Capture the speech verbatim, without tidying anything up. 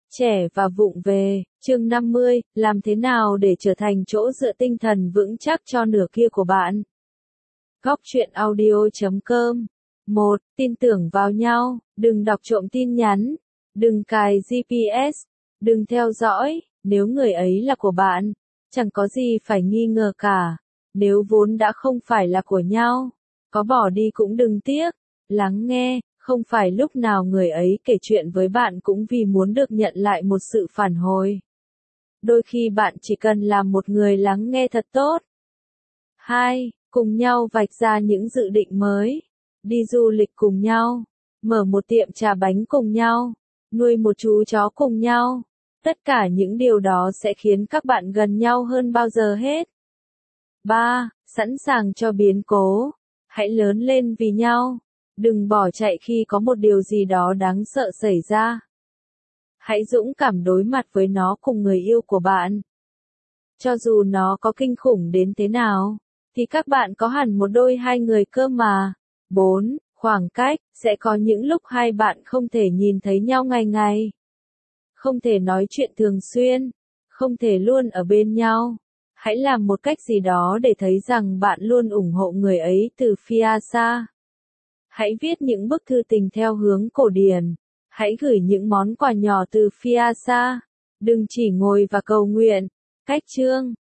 Trẻ và vụng về, chương năm mươi, làm thế nào để trở thành chỗ dựa tinh thần vững chắc cho nửa kia của bạn? Góc truyện audio chấm com. một. Tin tưởng vào nhau, đừng đọc trộm tin nhắn, đừng cài giê pê ét, đừng theo dõi, nếu người ấy là của bạn, chẳng có gì phải nghi ngờ cả. Nếu vốn đã không phải là của nhau, có bỏ đi cũng đừng tiếc. Lắng nghe, không phải lúc nào người ấy kể chuyện với bạn cũng vì muốn được nhận lại một sự phản hồi. Đôi khi bạn chỉ cần làm một người lắng nghe thật tốt. hai. Cùng nhau vạch ra những dự định mới. Đi du lịch cùng nhau, mở một tiệm trà bánh cùng nhau, nuôi một chú chó cùng nhau. Tất cả những điều đó sẽ khiến các bạn gần nhau hơn bao giờ hết. ba. Sẵn sàng cho biến cố. Hãy lớn lên vì nhau. Đừng bỏ chạy khi có một điều gì đó đáng sợ xảy ra. Hãy dũng cảm đối mặt với nó cùng người yêu của bạn. Cho dù nó có kinh khủng đến thế nào, thì các bạn có hẳn một đôi hai người cơ mà. bốn. Khoảng cách, sẽ có những lúc hai bạn không thể nhìn thấy nhau ngày ngày. Không thể nói chuyện thường xuyên, không thể luôn ở bên nhau. Hãy làm một cách gì đó để thấy rằng bạn luôn ủng hộ người ấy từ phía xa. Hãy viết những bức thư tình theo hướng cổ điển. Hãy gửi những món quà nhỏ từ phía xa. Đừng chỉ ngồi và cầu nguyện. Cách chương